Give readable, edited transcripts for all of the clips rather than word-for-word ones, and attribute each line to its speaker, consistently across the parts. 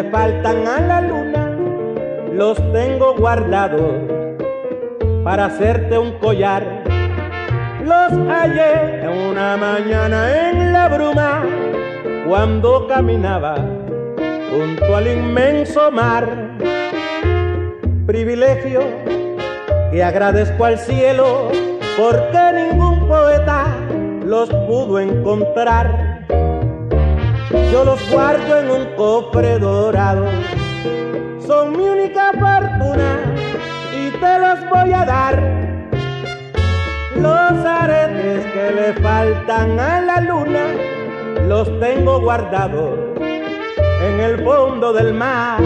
Speaker 1: faltan a la luna, los tengo guardados para hacerte un collar. Los hallé una mañana en la bruma, cuando caminaba junto al inmenso mar. Privilegio que agradezco al cielo, porque ningún poeta los pudo encontrar. Yo los guardo en un cofre dorado, son mi única fortuna y te los voy a dar. Los aretes que le faltan a la luna, los tengo guardados en el fondo del mar.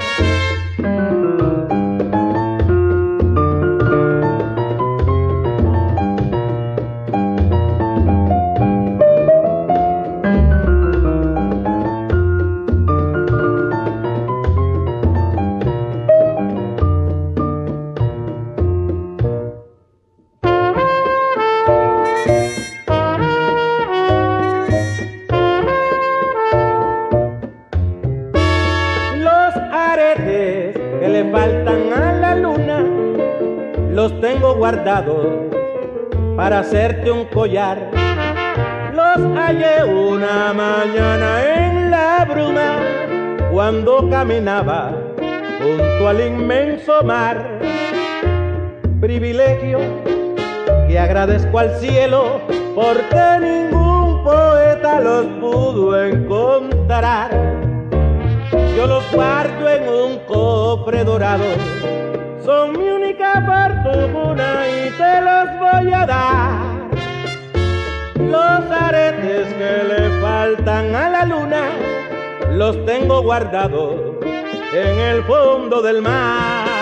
Speaker 1: Que le faltan a la luna, los tengo guardados para hacerte un collar. Los hallé una mañana en la bruma, cuando caminaba junto al inmenso mar. Privilegio que agradezco al cielo, porque ningún poeta los pudo encontrar. Yo los guardo en un cofre dorado, son mi única fortuna y te los voy a dar. Los aretes que le faltan a la luna, los tengo guardados en el fondo del mar.